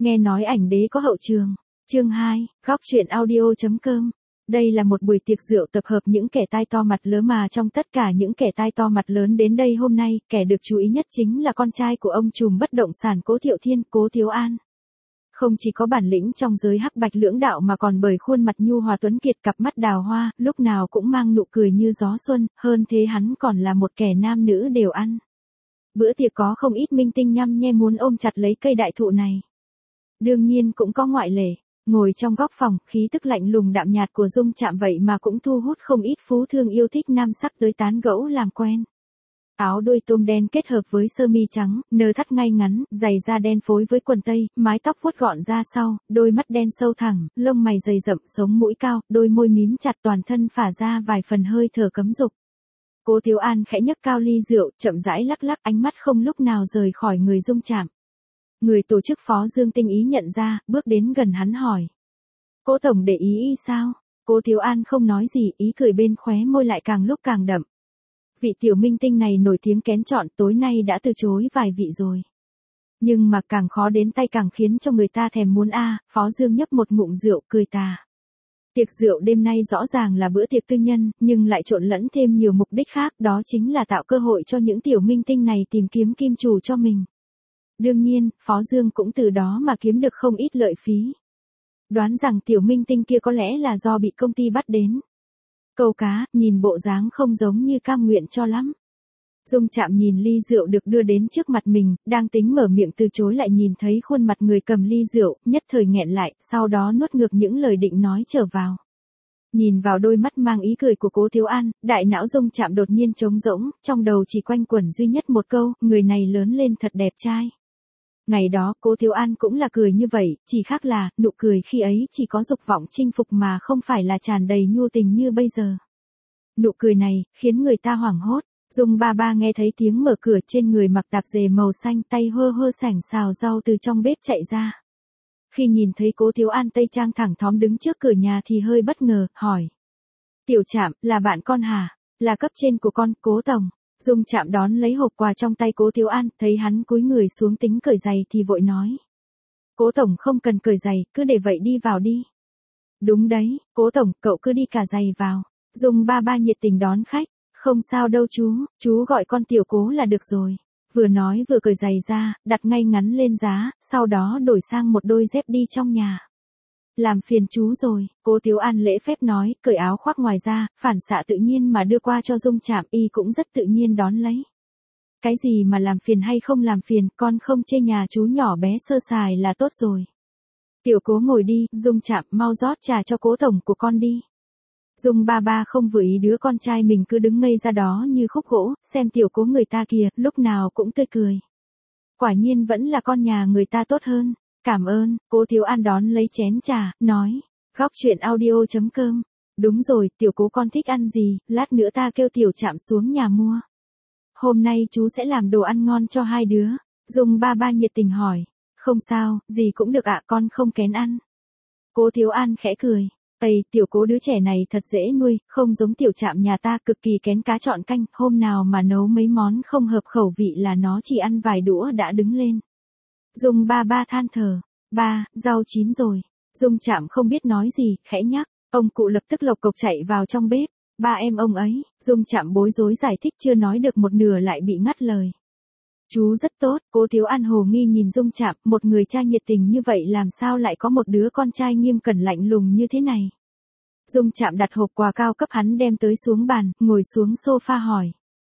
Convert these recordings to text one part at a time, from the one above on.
Nghe nói ảnh đế có hậu trường. Chương 2, góc truyện audio.com. Đây là một buổi tiệc rượu tập hợp những kẻ tai to mặt lớn mà trong tất cả những kẻ tai to mặt lớn đến đây hôm nay, kẻ được chú ý nhất chính là con trai của ông trùm bất động sản Cố Thiệu Thiên, Cố Thiếu An. Không chỉ có bản lĩnh trong giới hắc bạch lưỡng đạo mà còn bởi khuôn mặt nhu hòa tuấn kiệt, cặp mắt đào hoa, lúc nào cũng mang nụ cười như gió xuân, hơn thế hắn còn là một kẻ nam nữ đều ăn. Bữa tiệc có không ít minh tinh nhăm nhe muốn ôm chặt lấy cây đại thụ này. Đương nhiên cũng có ngoại lệ, ngồi trong góc phòng, khí tức lạnh lùng đạm nhạt của Dung Trạm vậy mà cũng thu hút không ít phú thương yêu thích nam sắc tới tán gẫu làm quen. Áo đôi tôm đen kết hợp với sơ mi trắng, nơ thắt ngay ngắn, giày da đen phối với quần tây, mái tóc vuốt gọn ra sau, đôi mắt đen sâu thẳng, lông mày dày rậm, sống mũi cao, đôi môi mím chặt, toàn thân phả ra vài phần hơi thở cấm dục. Cố Thiếu An khẽ nhấc cao ly rượu, chậm rãi lắc lắc, ánh mắt không lúc nào rời khỏi người Dung Trạm. Người tổ chức Phó Dương tinh ý nhận ra, bước đến gần hắn hỏi. Cố tổng để ý sao? Cố Thiếu An không nói gì, ý cười bên khóe môi lại càng lúc càng đậm. Vị tiểu minh tinh này nổi tiếng kén chọn, tối nay đã từ chối vài vị rồi. Nhưng mà càng khó đến tay càng khiến cho người ta thèm muốn Phó Dương nhấp một ngụm rượu, cười tà. Tiệc rượu đêm nay rõ ràng là bữa tiệc tư nhân, nhưng lại trộn lẫn thêm nhiều mục đích khác, đó chính là tạo cơ hội cho những tiểu minh tinh này tìm kiếm kim chủ cho mình. Đương nhiên, Phó Dương cũng từ đó mà kiếm được không ít lợi phí. Đoán rằng tiểu minh tinh kia có lẽ là do bị công ty bắt đến. Câu cá, nhìn bộ dáng không giống như cam nguyện cho lắm. Dung Trạm nhìn ly rượu được đưa đến trước mặt mình, đang tính mở miệng từ chối lại nhìn thấy khuôn mặt người cầm ly rượu, nhất thời nghẹn lại, sau đó nuốt ngược những lời định nói trở vào. Nhìn vào đôi mắt mang ý cười của Cố Thiếu An, đại não Dung Trạm đột nhiên trống rỗng, trong đầu chỉ quanh quẩn duy nhất một câu, người này lớn lên thật đẹp trai. Ngày đó, Cố Thiếu An cũng là cười như vậy, chỉ khác là, nụ cười khi ấy chỉ có dục vọng chinh phục mà không phải là tràn đầy nhu tình như bây giờ. Nụ cười này, khiến người ta hoảng hốt. Dung ba ba nghe thấy tiếng mở cửa, trên người mặc tạp dề màu xanh, tay hơ hơ sảnh xào rau từ trong bếp chạy ra. Khi nhìn thấy Cố Thiếu An tây trang thẳng thóm đứng trước cửa nhà thì hơi bất ngờ, hỏi. Tiểu Trạm, là bạn con hả? Là cấp trên của con, Cố tổng. Dung Trạm đón lấy hộp quà trong tay Cố Thiếu An, thấy hắn cúi người xuống tính cởi giày thì vội nói. Cố tổng không cần cởi giày, cứ để vậy đi vào đi. Đúng đấy, Cố tổng, cậu cứ đi cả giày vào. Dung ba ba nhiệt tình đón khách. Không sao đâu chú gọi con Tiểu Cố là được rồi. Vừa nói vừa cởi giày ra, đặt ngay ngắn lên giá, sau đó đổi sang một đôi dép đi trong nhà. Làm phiền chú rồi, Cố Thiếu An lễ phép nói, cởi áo khoác ngoài ra, phản xạ tự nhiên mà đưa qua cho Dung Trạm, y cũng rất tự nhiên đón lấy. Cái gì mà làm phiền hay không làm phiền, con không chê nhà chú nhỏ bé sơ sài là tốt rồi. Tiểu Cố ngồi đi, Dung Trạm, mau rót trà cho Cố tổng của con đi. Dung ba ba không vừa ý đứa con trai mình cứ đứng ngây ra đó như khúc gỗ, xem Tiểu Cố người ta kìa, lúc nào cũng tươi cười. Quả nhiên vẫn là con nhà người ta tốt hơn. Cảm ơn, Cố Thiếu An đón lấy chén trà, nói. Góc truyện audio.com. Đúng rồi, Tiểu Cố con thích ăn gì, lát nữa ta kêu Tiểu Trạm xuống nhà mua. Hôm nay chú sẽ làm đồ ăn ngon cho hai đứa. Dung ba ba nhiệt tình hỏi. Không sao, gì cũng được con không kén ăn. Cố Thiếu An khẽ cười. Tiểu Cố đứa trẻ này thật dễ nuôi, không giống Tiểu Trạm nhà ta cực kỳ kén cá chọn canh, hôm nào mà nấu mấy món không hợp khẩu vị là nó chỉ ăn vài đũa đã đứng lên. Dung ba ba than thở, ba, rau chín rồi. Dung Trạm không biết nói gì, khẽ nhắc, ông cụ lập tức lộc cộc chạy vào trong bếp, ba em ông ấy, Dung Trạm bối rối giải thích chưa nói được một nửa lại bị ngắt lời. Chú rất tốt, Cố Thiếu An hồ nghi nhìn Dung Trạm, một người cha nhiệt tình như vậy làm sao lại có một đứa con trai nghiêm cẩn lạnh lùng như thế này. Dung Trạm đặt hộp quà cao cấp hắn đem tới xuống bàn, ngồi xuống sofa hỏi.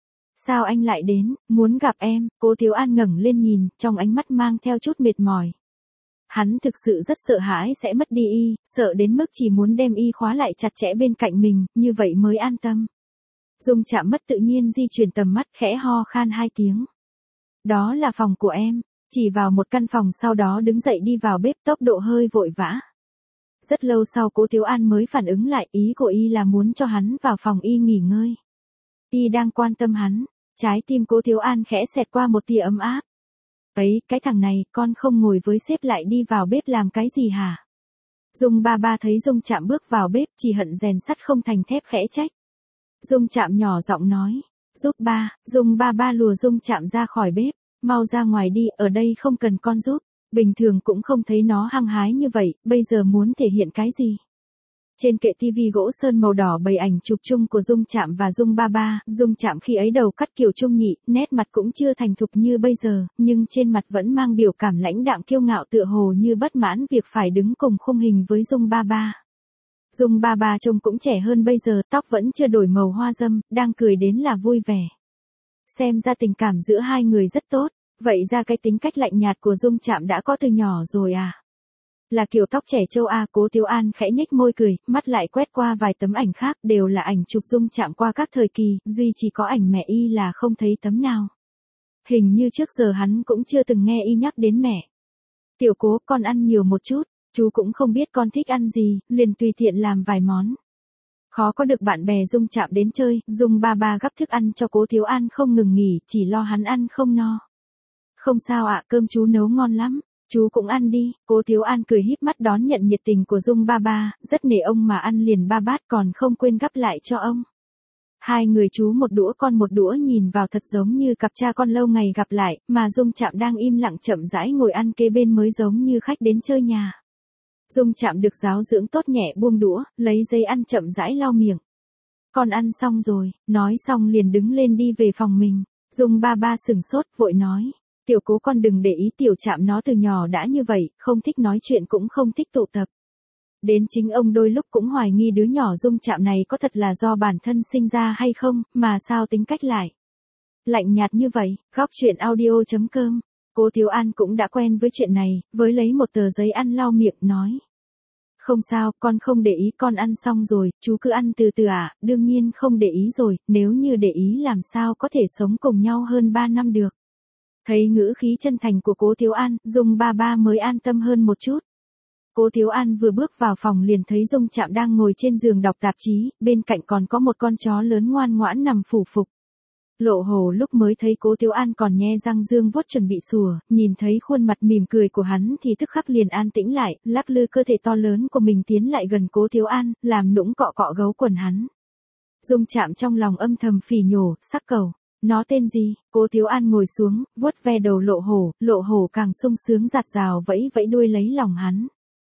Sao anh lại đến, muốn gặp em? Cố Thiếu An ngẩng lên nhìn, trong ánh mắt mang theo chút mệt mỏi. Hắn thực sự rất sợ hãi sẽ mất đi y, sợ đến mức chỉ muốn đem y khóa lại chặt chẽ bên cạnh mình, như vậy mới an tâm. Dung Trạm mất tự nhiên di chuyển tầm mắt, khẽ ho khan 2 tiếng. Đó là phòng của em, chỉ vào một căn phòng sau đó đứng dậy đi vào bếp, tốc độ hơi vội vã. Rất lâu sau Cố Thiếu An mới phản ứng lại, ý của y là muốn cho hắn vào phòng y nghỉ ngơi. Y đang quan tâm hắn, trái tim Cố Thiếu An khẽ xẹt qua một tia ấm áp. Ấy, cái thằng này, con không ngồi với sếp lại đi vào bếp làm cái gì hả? Dung ba ba thấy Dung Trạm bước vào bếp, chỉ hận rèn sắt không thành thép khẽ trách. Dung Trạm nhỏ giọng nói, giúp ba, Dung ba ba lùa Dung Trạm ra khỏi bếp, mau ra ngoài đi, ở đây không cần con giúp. Bình thường cũng không thấy nó hăng hái như vậy, bây giờ muốn thể hiện cái gì? Trên kệ tivi gỗ sơn màu đỏ bày ảnh chụp chung của Dung Trạm và Dung Ba Ba, Dung Trạm khi ấy đầu cắt kiểu trung nhị, nét mặt cũng chưa thành thục như bây giờ, nhưng trên mặt vẫn mang biểu cảm lãnh đạm kiêu ngạo tựa hồ như bất mãn việc phải đứng cùng khung hình với Dung Ba Ba. Dung Ba Ba trông cũng trẻ hơn bây giờ, tóc vẫn chưa đổi màu hoa râm, đang cười đến là vui vẻ. Xem ra tình cảm giữa hai người rất tốt, vậy ra cái tính cách lạnh nhạt của Dung Trạm đã có từ nhỏ rồi à? Là kiểu tóc trẻ châu A. Cố Thiếu An khẽ nhếch môi cười, mắt lại quét qua vài tấm ảnh khác, đều là ảnh chụp Dung Trạm qua các thời kỳ, duy chỉ có ảnh mẹ y là không thấy tấm nào. Hình như trước giờ hắn cũng chưa từng nghe y nhắc đến mẹ. Tiểu Cố, con ăn nhiều một chút, chú cũng không biết con thích ăn gì, liền tùy tiện làm vài món. Khó có được bạn bè Dung Trạm đến chơi, Dung Ba Ba gắp thức ăn cho Cố Thiếu An không ngừng nghỉ, chỉ lo hắn ăn không no. Không sao ạ, cơm chú nấu ngon lắm. Chú cũng ăn đi, Cố Thiếu An cười híp mắt đón nhận nhiệt tình của Dung Ba Ba, rất nể ông mà ăn liền 3 bát còn không quên gắp lại cho ông. Hai người chú một đũa con một đũa nhìn vào thật giống như cặp cha con lâu ngày gặp lại, mà Dung Trạm đang im lặng chậm rãi ngồi ăn kế bên mới giống như khách đến chơi nhà. Dung Trạm được giáo dưỡng tốt nhẹ buông đũa, lấy giấy ăn chậm rãi lau miệng. Con ăn xong rồi, nói xong liền đứng lên đi về phòng mình. Dung Ba Ba sửng sốt vội nói. Tiểu Cố con đừng để ý Tiểu Trạm nó từ nhỏ đã như vậy, không thích nói chuyện cũng không thích tụ tập. Đến chính ông đôi lúc cũng hoài nghi đứa nhỏ Dung Trạm này có thật là do bản thân sinh ra hay không, mà sao tính cách lại lạnh nhạt như vậy. Góc truyện audio.com. Cố Thiếu An cũng đã quen với chuyện này, với lấy một tờ giấy ăn lau miệng nói. Không sao, con không để ý, con ăn xong rồi, chú cứ ăn từ từ ạ, đương nhiên không để ý rồi, nếu như để ý làm sao có thể sống cùng nhau hơn 3 năm được. Thấy ngữ khí chân thành của Cố Thiếu An, Dung Ba Ba mới an tâm hơn một chút. Cố Thiếu An vừa bước vào phòng liền thấy Dung Trạm đang ngồi trên giường đọc tạp chí, bên cạnh còn có một con chó lớn ngoan ngoãn nằm phủ phục. Lộ Hổ lúc mới thấy Cố Thiếu An còn nhe răng dương vuốt chuẩn bị sủa, nhìn thấy khuôn mặt mỉm cười của hắn thì tức khắc liền an tĩnh lại, lắc lư cơ thể to lớn của mình tiến lại gần Cố Thiếu An, làm nũng cọ cọ gấu quần hắn. Dung Trạm trong lòng âm thầm phỉ nhổ, sắc cầu. Nó tên gì? Cố Thiếu An ngồi xuống, vuốt ve đầu Lộ Hổ càng sung sướng giạt rào vẫy vẫy đuôi lấy lòng hắn.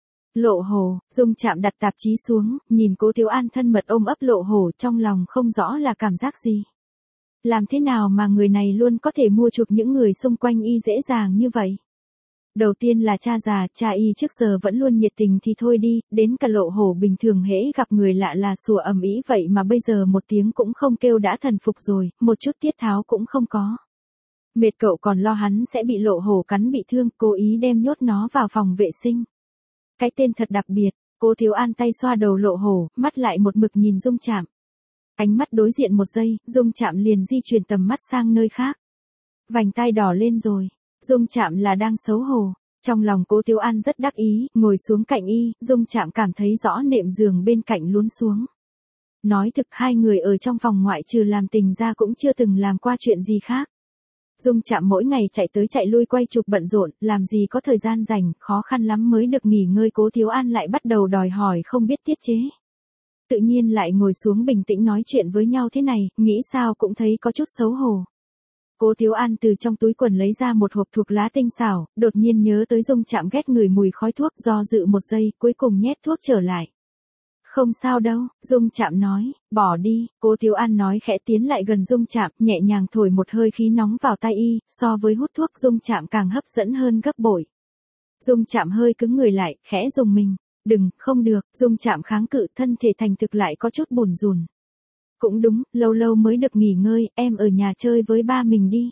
Lộ Hổ, Dung Trạm đặt tạp chí xuống, nhìn Cố Thiếu An thân mật ôm ấp Lộ Hổ trong lòng không rõ là cảm giác gì. Làm thế nào mà người này luôn có thể mua chuộc những người xung quanh y dễ dàng như vậy? Đầu tiên là cha già, cha y trước giờ vẫn luôn nhiệt tình thì thôi đi, đến cả Lộ Hổ bình thường hễ gặp người lạ là sủa ầm ĩ vậy mà bây giờ một tiếng cũng không kêu đã thần phục rồi, một chút tiết tháo cũng không có. Mệt cậu còn lo hắn sẽ bị Lộ Hổ cắn bị thương, cố ý đem nhốt nó vào phòng vệ sinh. Cái tên thật đặc biệt. Cố Thiếu An tay xoa đầu Lộ Hổ, mắt lại một mực nhìn Dung Trạm. Ánh mắt đối diện một giây, Dung Trạm liền di chuyển tầm mắt sang nơi khác. Vành tai đỏ lên rồi. Dung Trạm là đang xấu hổ. Trong lòng Cố Thiếu An rất đắc ý, ngồi xuống cạnh y, Dung Trạm cảm thấy rõ nệm giường bên cạnh lún xuống. Nói thực hai người ở trong phòng ngoại trừ làm tình ra cũng chưa từng làm qua chuyện gì khác. Dung Trạm mỗi ngày chạy tới chạy lui quay chụp bận rộn, làm gì có thời gian rảnh, khó khăn lắm mới được nghỉ ngơi. Cố Thiếu An lại bắt đầu đòi hỏi không biết tiết chế. Tự nhiên lại ngồi xuống bình tĩnh nói chuyện với nhau thế này, nghĩ sao cũng thấy có chút xấu hổ. Cố Thiếu An từ trong túi quần lấy ra một hộp thuốc lá tinh xảo, đột nhiên nhớ tới Dung Trạm ghét ngửi mùi khói thuốc, do dự một giây, cuối cùng nhét thuốc trở lại. Không sao đâu, Dung Trạm nói, bỏ đi. Cố Thiếu An nói khẽ tiến lại gần Dung Trạm, nhẹ nhàng thổi một hơi khí nóng vào tai y, so với hút thuốc Dung Trạm càng hấp dẫn hơn gấp bội. Dung Trạm hơi cứng người lại, khẽ rùng mình. Đừng, không được. Dung Trạm kháng cự, thân thể thành thực lại có chút bủn rủn. Cũng đúng, lâu lâu mới được nghỉ ngơi, em ở nhà chơi với ba mình đi.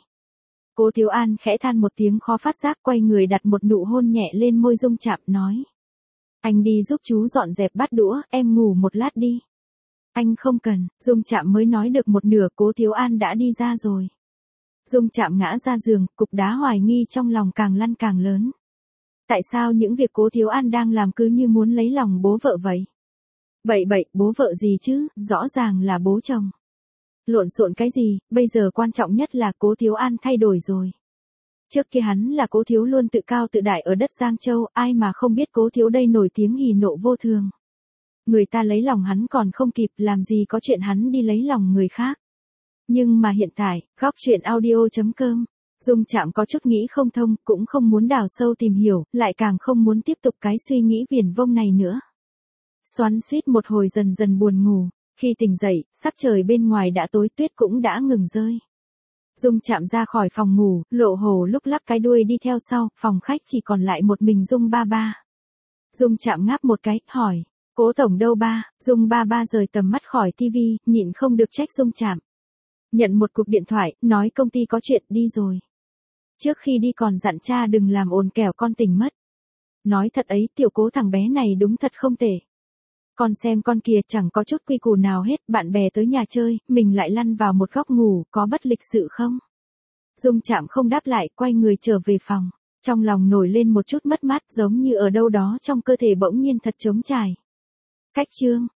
Cố Thiếu An khẽ than một tiếng khó phát giác, quay người đặt một nụ hôn nhẹ lên môi Dung Trạm, nói. Anh đi giúp chú dọn dẹp bát đũa, em ngủ một lát đi. Anh không cần. Dung Trạm mới nói được một nửa, Cố Thiếu An đã đi ra rồi. Dung Trạm ngã ra giường, cục đá hoài nghi trong lòng càng lăn càng lớn. Tại sao những việc Cố Thiếu An đang làm cứ như muốn lấy lòng bố vợ vậy? Bậy bậy, bố vợ gì chứ, rõ ràng là bố chồng. Lộn xộn cái gì, bây giờ quan trọng nhất là Cố Thiếu An thay đổi rồi. Trước kia hắn là Cố Thiếu luôn tự cao tự đại ở đất Giang Châu, ai mà không biết Cố Thiếu đây nổi tiếng hỉ nộ vô thường. Người ta lấy lòng hắn còn không kịp, làm gì có chuyện hắn đi lấy lòng người khác. Nhưng mà hiện tại, góc truyện audio.com Dung Trạm có chút nghĩ không thông, cũng không muốn đào sâu tìm hiểu, lại càng không muốn tiếp tục cái suy nghĩ viển vông này nữa. Xoắn xuýt một hồi dần dần buồn ngủ, khi tỉnh dậy, sắc trời bên ngoài đã tối, tuyết cũng đã ngừng rơi. Dung Trạm ra khỏi phòng ngủ, Lộ Hổ lúc lắc cái đuôi đi theo sau, phòng khách chỉ còn lại một mình Dung ba ba. Dung Trạm ngáp một cái, hỏi, Cố tổng đâu ba? Dung ba ba rời tầm mắt khỏi tivi, nhịn không được trách Dung Trạm. Nhận một cuộc điện thoại, nói công ty có chuyện, đi rồi. Trước khi đi còn dặn cha đừng làm ồn kẻo con tỉnh mất. Nói thật ấy, tiểu Cố thằng bé này đúng thật không tệ. Con xem con kìa, chẳng có chút quy củ nào hết, bạn bè tới nhà chơi, mình lại lăn vào một góc ngủ, có bất lịch sự không? Dung Trạm không đáp lại, quay người trở về phòng. Trong lòng nổi lên một chút mất mát, giống như ở đâu đó trong cơ thể bỗng nhiên thật trống trải. Cách chương